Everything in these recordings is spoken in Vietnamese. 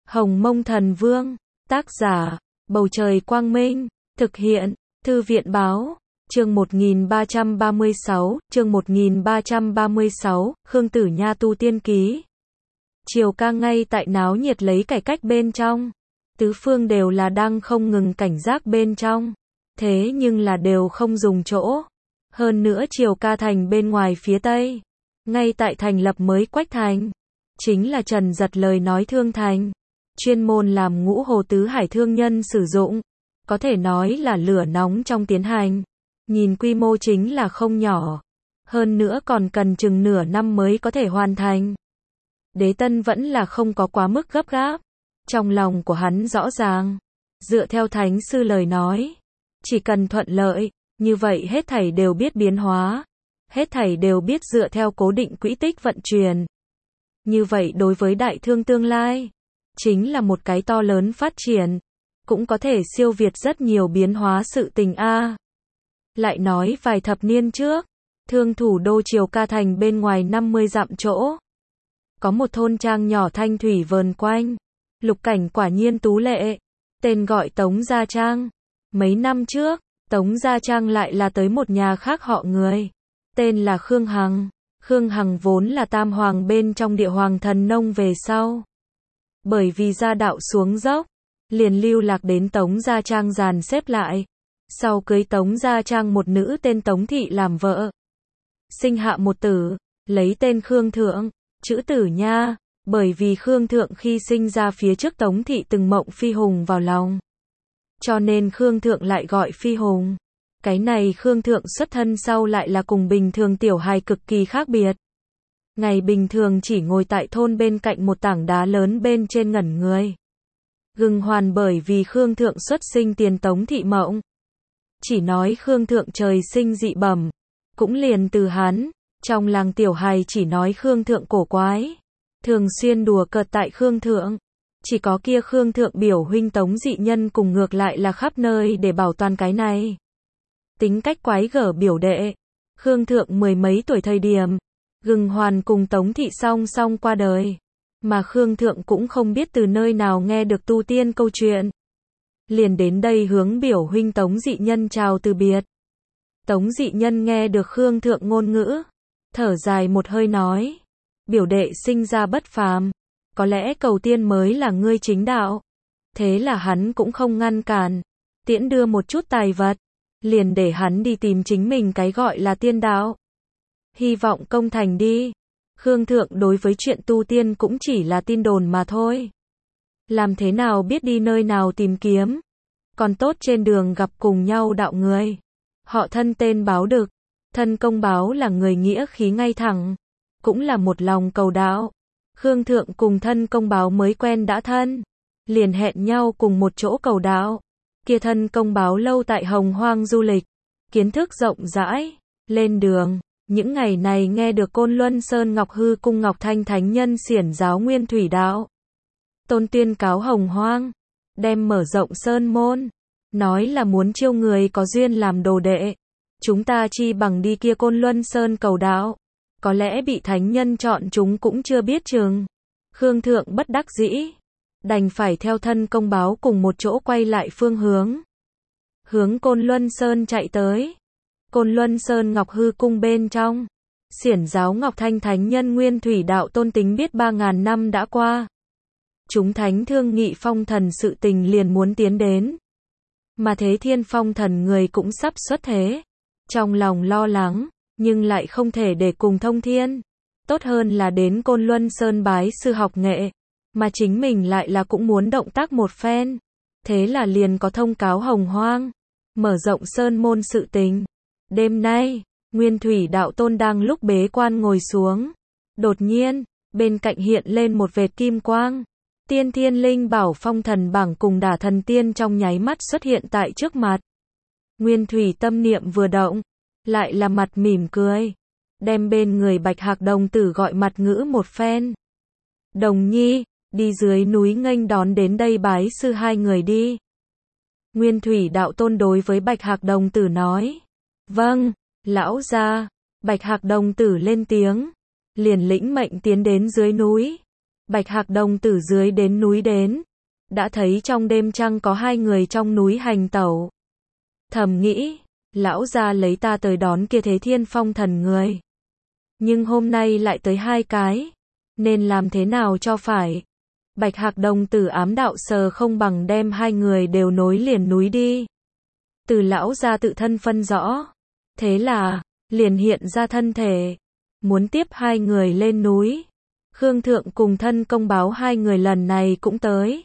Hồng Mông Thần Vương, tác giả, Bầu Trời Quang Minh, thực hiện, Thư viện Báo, chương 1336, Khương Tử Nha tu tiên ký. Triều ca ngay tại náo nhiệt lấy cải cách bên trong. Tứ phương đều là đang không ngừng cảnh giác bên trong. Thế nhưng là đều không dùng chỗ. Hơn nữa Triều ca thành bên ngoài phía tây. Ngay tại thành lập mới Quách thành. Chính là Trần Giật lời nói thương thành. Chuyên môn làm Ngũ Hồ Tứ Hải thương nhân sử dụng. Có thể nói là lửa nóng trong tiến hành. Nhìn quy mô chính là không nhỏ. Hơn nữa còn cần chừng nửa năm mới có thể hoàn thành. Đế Tân vẫn là không có quá mức gấp gáp. Trong lòng của hắn rõ ràng. Dựa theo Thánh Sư lời nói. Chỉ cần thuận lợi, như vậy hết thảy đều biết biến hóa. Hết thảy đều biết dựa theo cố định quỹ tích vận chuyển. Như vậy đối với đại thương tương lai, chính là một cái to lớn phát triển. Cũng có thể siêu việt rất nhiều biến hóa sự tình a. Lại nói vài thập niên trước, thương thủ đô Triều ca thành bên ngoài 50 dặm chỗ. Có một thôn trang nhỏ thanh thủy vờn quanh. Lục cảnh quả nhiên tú lệ. Tên gọi Tống Gia Trang. Mấy năm trước, Tống Gia Trang lại là tới một nhà khác họ người. Tên là Khương Hằng. Khương Hằng vốn là tam hoàng bên trong địa hoàng thần nông về sau. Bởi vì gia đạo xuống dốc, liền lưu lạc đến Tống Gia Trang dàn xếp lại. Sau cưới Tống Gia Trang một nữ tên Tống Thị làm vợ. Sinh hạ một tử, lấy tên Khương Thượng, chữ Tử Nha. Bởi vì Khương Thượng khi sinh ra phía trước Tống Thị từng mộng Phi Hùng vào lòng. Cho nên Khương Thượng lại gọi Phi Hùng. Cái này Khương Thượng xuất thân sau lại là cùng bình thường tiểu hài cực kỳ khác biệt. Ngày bình thường chỉ ngồi tại thôn bên cạnh một tảng đá lớn bên trên ngẩn người. Gừng hoàn bởi vì Khương Thượng xuất sinh tiền Tống Thị mộng. Chỉ nói Khương Thượng trời sinh dị bẩm. Cũng liền từ hắn, trong làng tiểu hài chỉ nói Khương Thượng cổ quái. Thường xuyên đùa cợt tại Khương Thượng. Chỉ có kia Khương Thượng biểu huynh Tống dị nhân cùng ngược lại là khắp nơi để bảo toàn cái này. Tính cách quái gở biểu đệ. Khương Thượng mười mấy tuổi thời điểm. Gừng hoàn cùng Tống Thị song song qua đời. Mà Khương Thượng cũng không biết từ nơi nào nghe được tu tiên câu chuyện. Liền đến đây hướng biểu huynh Tống dị nhân chào từ biệt. Tống dị nhân nghe được Khương Thượng ngôn ngữ. Thở dài một hơi nói. Biểu đệ sinh ra bất phàm. Có lẽ cầu tiên mới là ngươi chính đạo. Thế là hắn cũng không ngăn cản. Tiễn đưa một chút tài vật. Liền để hắn đi tìm chính mình cái gọi là tiên đạo. Hy vọng công thành đi. Khương Thượng đối với chuyện tu tiên cũng chỉ là tin đồn mà thôi. Làm thế nào biết đi nơi nào tìm kiếm. Còn tốt trên đường gặp cùng nhau đạo người. Họ thân tên Báo Đực. Thân công Báo là người nghĩa khí ngay thẳng. Cũng là một lòng cầu đạo. Khương Thượng cùng thân công Báo mới quen đã thân. Liền hẹn nhau cùng một chỗ cầu đạo. Kia thân công Báo lâu tại Hồng Hoang du lịch. Kiến thức rộng rãi. Lên đường. Những ngày này nghe được Côn Luân Sơn Ngọc Hư Cung Ngọc Thanh Thánh Nhân xiển giáo Nguyên Thủy Đạo. Tôn tuyên cáo Hồng Hoang. Đem mở rộng Sơn Môn. Nói là muốn chiêu người có duyên làm đồ đệ. Chúng ta chi bằng đi kia Côn Luân Sơn cầu đạo. Có lẽ bị Thánh Nhân chọn chúng cũng chưa biết chừng. Khương Thượng bất đắc dĩ. Đành phải theo thân công Báo cùng một chỗ quay lại phương hướng. Hướng Côn Luân Sơn chạy tới. Côn Luân Sơn Ngọc Hư Cung bên trong. Xiển giáo Ngọc Thanh Thánh Nhân Nguyên Thủy Đạo Tôn tính biết 3.000 năm đã qua. Chúng thánh thương nghị phong thần sự tình liền muốn tiến đến. Mà Thế Thiên phong thần người cũng sắp xuất thế. Trong lòng lo lắng, nhưng lại không thể để cùng thông thiên. Tốt hơn là đến Côn Luân Sơn bái sư học nghệ. Mà chính mình lại là cũng muốn động tác một phen. Thế là liền có thông cáo Hồng Hoang. Mở rộng Sơn môn sự tình. Đêm nay, Nguyên Thủy Đạo Tôn đang lúc bế quan ngồi xuống. Đột nhiên, bên cạnh hiện lên một vệt kim quang. Tiên Thiên Linh Bảo Phong Thần Bảng cùng Đả Thần Tiên trong nháy mắt xuất hiện tại trước mặt. Nguyên Thủy tâm niệm vừa động, lại là mặt mỉm cười. Đem bên người Bạch Hạc đồng tử gọi mặt ngữ một phen. Đồng nhi, đi dưới núi nghênh đón đến đây bái sư hai người đi. Nguyên Thủy Đạo Tôn đối với Bạch Hạc đồng tử nói. Vâng, lão gia. Bạch Hạc đồng tử lên tiếng. Liền lĩnh mệnh tiến đến dưới núi. Bạch Hạc đồng tử dưới đến núi đến, đã thấy trong đêm trăng có hai người trong núi hành tẩu. Thầm nghĩ, lão gia lấy ta tới đón kia Thế Thiên Phong thần người. Nhưng hôm nay lại tới hai cái, nên làm thế nào cho phải. Bạch Hạc đồng tử ám đạo sờ không bằng đem hai người đều nối liền núi đi. Từ lão gia tự thân phân rõ. Thế là, liền hiện ra thân thể, muốn tiếp hai người lên núi. Khương Thượng cùng thân công báo hai người lần này cũng tới.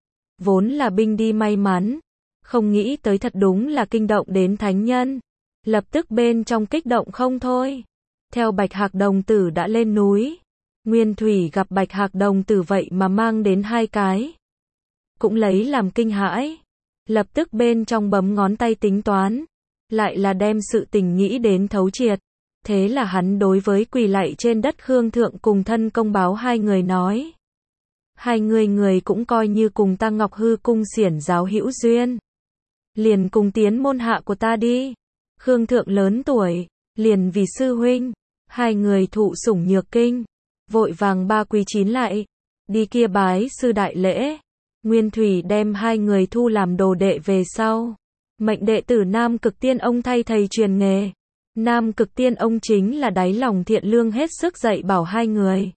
Vốn là binh đi may mắn, không nghĩ tới thật đúng là kinh động đến thánh nhân. Lập tức bên trong kích động không thôi. Theo Bạch Hạc đồng tử đã lên núi. Nguyên Thủy gặp Bạch Hạc đồng tử vậy mà mang đến hai cái. Cũng lấy làm kinh hãi. Lập tức bên trong bấm ngón tay tính toán. Lại là đem sự tình nghĩ đến thấu triệt. Thế là hắn đối với quỳ lạy trên đất Khương Thượng cùng thân công báo hai người nói. Hai người cũng coi như cùng ta Ngọc Hư cung xiển giáo hữu duyên. Liền cùng tiến môn hạ của ta đi. Khương Thượng lớn tuổi, liền vì sư huynh. Hai người thụ sủng nhược kinh. Vội vàng ba quý chín lại. Đi kia bái sư đại lễ. Nguyên Thủy đem hai người thu làm đồ đệ về sau. Mệnh đệ tử Nam Cực Tiên ông thay thầy truyền nghề. Nam Cực Tiên ông chính là đáy lòng thiện lương hết sức dạy bảo hai người.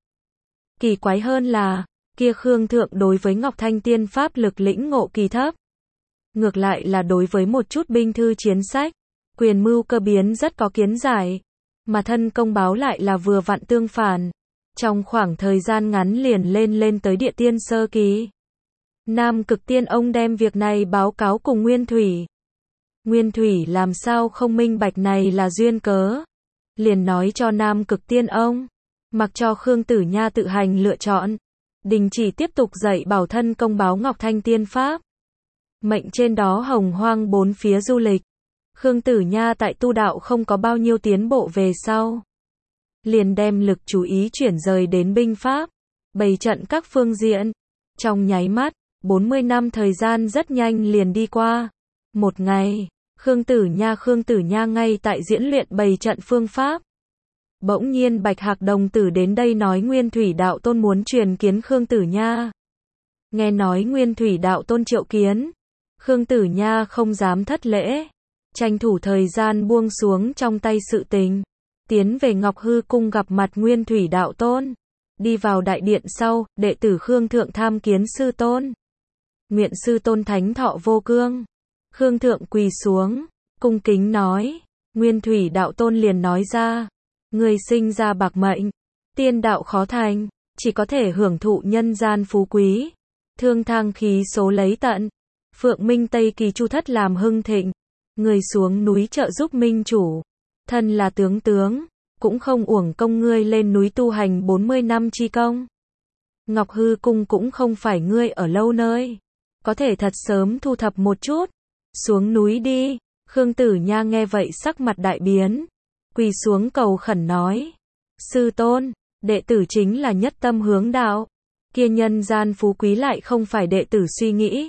Kỳ quái hơn là, kia Khương Thượng đối với Ngọc Thanh Tiên pháp lực lĩnh ngộ kỳ thấp. Ngược lại là đối với một chút binh thư chiến sách, quyền mưu cơ biến rất có kiến giải. Mà thân công báo lại là vừa vặn tương phản. Trong khoảng thời gian ngắn liền lên tới địa tiên sơ kỳ. Nam Cực Tiên ông đem việc này báo cáo cùng Nguyên Thủy. Nguyên Thủy làm sao không minh bạch này là duyên cớ. Liền nói cho Nam Cực Tiên ông. Mặc cho Khương Tử Nha tự hành lựa chọn. Đình chỉ tiếp tục dạy bảo thân công báo Ngọc Thanh Tiên Pháp. Mệnh trên đó hồng hoang bốn phía du lịch. Khương Tử Nha tại tu đạo không có bao nhiêu tiến bộ về sau. Liền đem lực chú ý chuyển rời đến binh pháp. Bày trận các phương diện. Trong nháy mắt, 40 năm thời gian rất nhanh liền đi qua. Một ngày, Khương Tử Nha ngay tại diễn luyện bày trận phương pháp. Bỗng nhiên Bạch Hạc đồng tử đến đây nói Nguyên Thủy đạo tôn muốn truyền kiến Khương Tử Nha. Nghe nói Nguyên Thủy đạo tôn triệu kiến. Khương Tử Nha không dám thất lễ. Tranh thủ thời gian buông xuống trong tay sự tình. Tiến về Ngọc Hư cung gặp mặt Nguyên Thủy đạo tôn. Đi vào đại điện sau, đệ tử Khương Thượng tham kiến sư tôn. Nguyện sư tôn thánh thọ vô cương. Khương Thượng quỳ xuống, cung kính nói. Nguyên Thủy đạo tôn liền nói ra. Người sinh ra bạc mệnh, tiên đạo khó thành, chỉ có thể hưởng thụ nhân gian phú quý. Thương thang khí số lấy tận. Phượng Minh Tây Kỳ Chu Thất làm hưng thịnh. Người xuống núi trợ giúp minh chủ. Thân là tướng, cũng không uổng công ngươi lên núi tu hành 40 năm chi công. Ngọc Hư cung cũng không phải ngươi ở lâu nơi. Có thể thật sớm thu thập một chút. Xuống núi đi. Khương Tử Nha nghe vậy sắc mặt đại biến. Quỳ xuống cầu khẩn nói. Sư tôn, đệ tử chính là nhất tâm hướng đạo. Kia nhân gian phú quý lại không phải đệ tử suy nghĩ.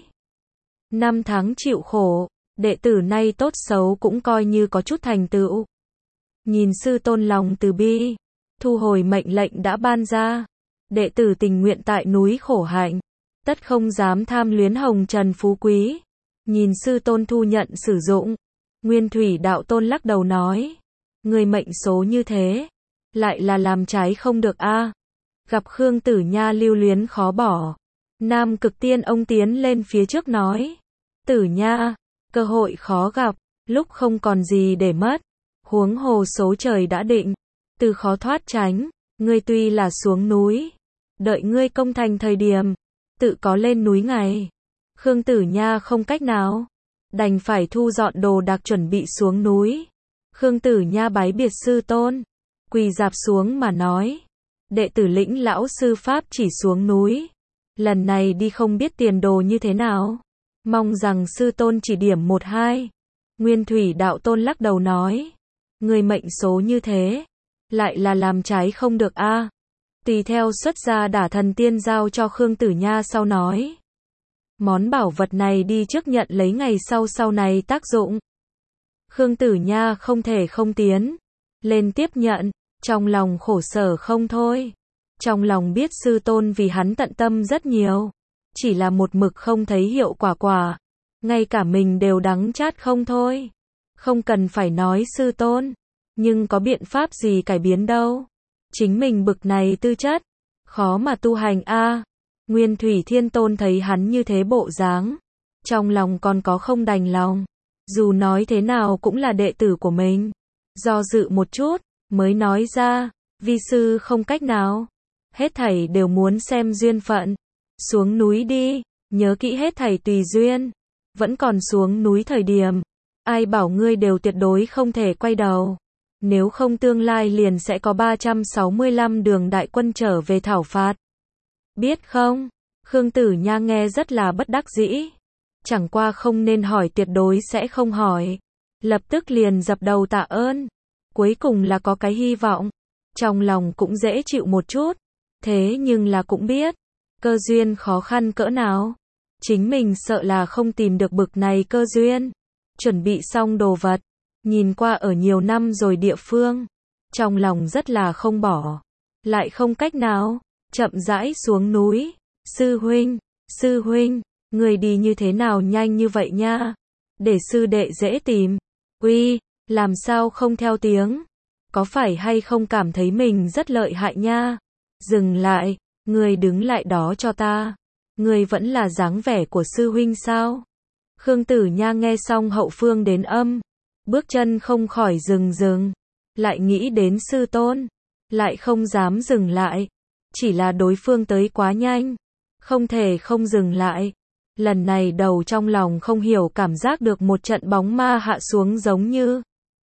Năm tháng chịu khổ, đệ tử nay tốt xấu cũng coi như có chút thành tựu. Nhìn sư tôn lòng từ bi, thu hồi mệnh lệnh đã ban ra. Đệ tử tình nguyện tại núi khổ hạnh, tất không dám tham luyến hồng trần phú quý. Nhìn sư tôn thu nhận sử dụng. Nguyên Thủy đạo tôn lắc đầu nói. Người mệnh số như thế, lại là làm trái không được a. Gặp Khương Tử Nha lưu luyến khó bỏ. Nam Cực Tiên ông tiến lên phía trước nói. Tử Nha, cơ hội khó gặp, lúc không còn gì để mất. Huống hồ số trời đã định, từ khó thoát tránh. Ngươi tuy là xuống núi, đợi ngươi công thành thời điểm, tự có lên núi ngày. Khương Tử Nha không cách nào, đành phải thu dọn đồ đạc chuẩn bị xuống núi. Khương Tử Nha bái biệt sư tôn, quỳ dạp xuống mà nói. Đệ tử lĩnh lão sư pháp chỉ xuống núi. Lần này đi không biết tiền đồ như thế nào. Mong rằng sư tôn chỉ điểm một hai. Nguyên Thủy đạo tôn lắc đầu nói. Người mệnh số như thế, lại là làm trái không được a. Tùy theo xuất ra đả thần tiên giao cho Khương Tử Nha sau nói. Món bảo vật này đi trước nhận lấy ngày sau này tác dụng. Khương Tử Nha không thể không tiến lên tiếp nhận, trong lòng khổ sở không thôi. Trong lòng biết sư tôn vì hắn tận tâm rất nhiều. Chỉ là một mực không thấy hiệu quả. Ngay cả mình đều đắng chát không thôi. Không cần phải nói sư tôn. Nhưng có biện pháp gì cải biến đâu. Chính mình bực này tư chất. Khó mà tu hành a. Nguyên Thủy Thiên Tôn thấy hắn như thế bộ dáng. Trong lòng còn có không đành lòng. Dù nói thế nào cũng là đệ tử của mình. Do dự một chút, mới nói ra. Vi sư không cách nào. Hết thảy đều muốn xem duyên phận. Xuống núi đi, nhớ kỹ hết thảy tùy duyên. Vẫn còn xuống núi thời điểm. Ai bảo ngươi đều tuyệt đối không thể quay đầu. Nếu không tương lai liền sẽ có 365 đường đại quân trở về thảo phạt. Biết không? Khương Tử Nha nghe rất là bất đắc dĩ. Chẳng qua không nên hỏi tuyệt đối sẽ không hỏi. Lập tức liền dập đầu tạ ơn. Cuối cùng là có cái hy vọng. Trong lòng cũng dễ chịu một chút. Thế nhưng là cũng biết. Cơ duyên khó khăn cỡ nào. Chính mình sợ là không tìm được bực này cơ duyên. Chuẩn bị xong đồ vật. Nhìn qua ở nhiều năm rồi địa phương. Trong lòng rất là không bỏ. Lại không cách nào. Chậm rãi xuống núi. Sư huynh, người đi như thế nào nhanh như vậy nha. Để sư đệ dễ tìm. Uy, làm sao không theo tiếng. Có phải hay không cảm thấy mình rất lợi hại nha. Dừng lại, người đứng lại đó cho ta. Người vẫn là dáng vẻ của sư huynh sao? Khương Tử Nha nghe xong hậu phương đến âm. Bước chân không khỏi dừng. Lại nghĩ đến sư tôn. Lại không dám dừng lại. Chỉ là đối phương tới quá nhanh. Không thể không dừng lại. Lần này đầu trong lòng không hiểu cảm giác được một trận bóng ma hạ xuống giống như.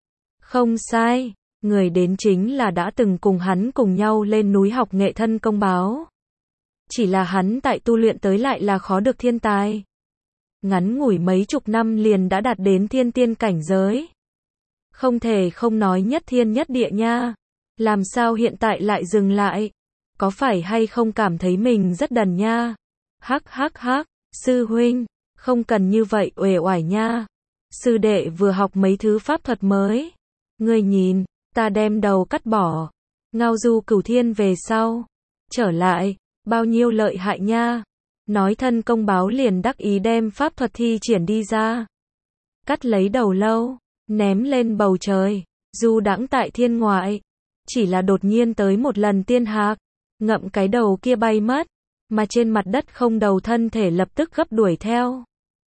Không sai. Người đến chính là đã từng cùng hắn cùng nhau lên núi học nghệ thân công báo. Chỉ là hắn tại tu luyện tới lại là khó được thiên tài. Ngắn ngủi mấy chục năm liền đã đạt đến thiên tiên cảnh giới. Không thể không nói nhất thiên nhất địa nha. Làm sao hiện tại lại dừng lại? Có phải hay không cảm thấy mình rất đần nha? Hắc, sư huynh, không cần như vậy uể oải nha. Sư đệ vừa học mấy thứ pháp thuật mới. Ngươi nhìn, ta đem đầu cắt bỏ. Ngao du cửu thiên về sau. Trở lại, bao nhiêu lợi hại nha. Nói thân công báo liền đắc ý đem pháp thuật thi triển đi ra. Cắt lấy đầu lâu, ném lên bầu trời, du đãng tại thiên ngoại. Chỉ là đột nhiên tới một lần tiên hạc, ngậm cái đầu kia bay mất, mà trên mặt đất không đầu thân thể lập tức gấp đuổi theo.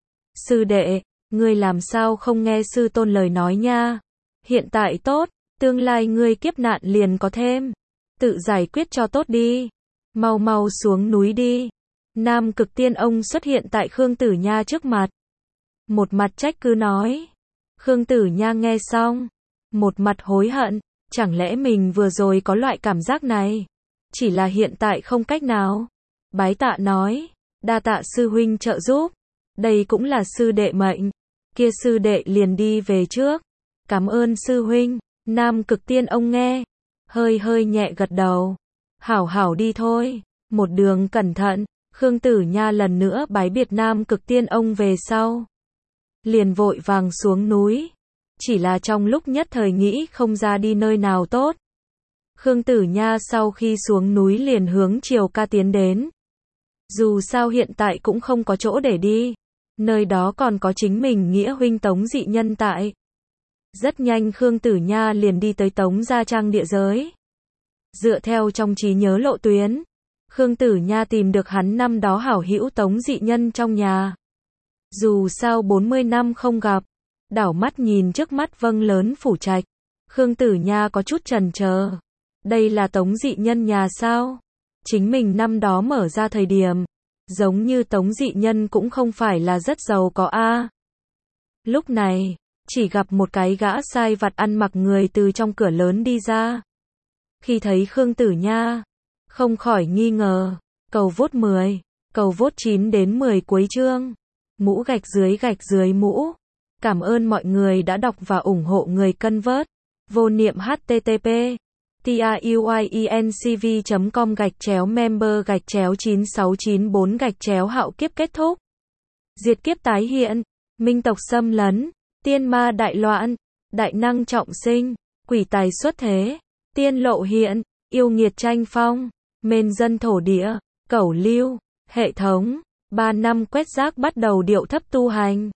Sư đệ, ngươi làm sao không nghe sư tôn lời nói nha? Hiện tại tốt, tương lai ngươi kiếp nạn liền có thêm. Tự giải quyết cho tốt đi. Mau xuống núi đi. Nam Cực Tiên Ông xuất hiện tại Khương Tử Nha trước mặt. Một mặt trách cứ nói. Khương Tử Nha nghe xong. Một mặt hối hận. Chẳng lẽ mình vừa rồi có loại cảm giác này? Chỉ là hiện tại không cách nào. Bái tạ nói. Đa tạ sư huynh trợ giúp. Đây cũng là sư đệ mệnh. Kia sư đệ liền đi về trước. Cảm ơn sư huynh. Nam Cực Tiên Ông nghe. Hơi nhẹ gật đầu. Hảo đi thôi. Một đường cẩn thận. Khương Tử Nha lần nữa bái biệt Nam Cực Tiên Ông về sau. Liền vội vàng xuống núi. Chỉ là trong lúc nhất thời nghĩ không ra đi nơi nào tốt. Khương Tử Nha sau khi xuống núi liền hướng Triều Ca tiến đến. Dù sao hiện tại cũng không có chỗ để đi. Nơi đó còn có chính mình nghĩa huynh Tống Dị Nhân tại. Rất nhanh Khương Tử Nha liền đi tới Tống Gia Trang địa giới. Dựa theo trong trí nhớ lộ tuyến, Khương Tử Nha tìm được hắn năm đó hảo hữu Tống Dị Nhân trong nhà. Dù sao 40 năm không gặp, đảo mắt nhìn trước mắt vâng lớn phủ trạch. Khương Tử Nha có chút chần chờ. Đây là Tống Dị Nhân nhà sao? Chính mình năm đó mở ra thời điểm, giống như Tống Dị Nhân cũng không phải là rất giàu có a. Lúc này, chỉ gặp một cái gã sai vặt ăn mặc người từ trong cửa lớn đi ra. Khi thấy Khương Tử Nha, không khỏi nghi ngờ. Cầu vốt 10, cầu vốt 9 đến 10 cuối chương. Mũ gạch dưới mũ. Cảm ơn mọi người đã đọc và ủng hộ người cân vớt. Vô niệm http truyencv.com/member/9694 hạo kiếp kết thúc. Diệt kiếp tái hiện. Minh tộc xâm lấn. Tiên ma đại loạn. Đại năng trọng sinh. Quỷ tài xuất thế. Tiên lộ hiện. Yêu nghiệt tranh phong. Mên dân thổ địa, cẩu lưu, hệ thống, 3 năm quét rác bắt đầu điệu thấp tu hành.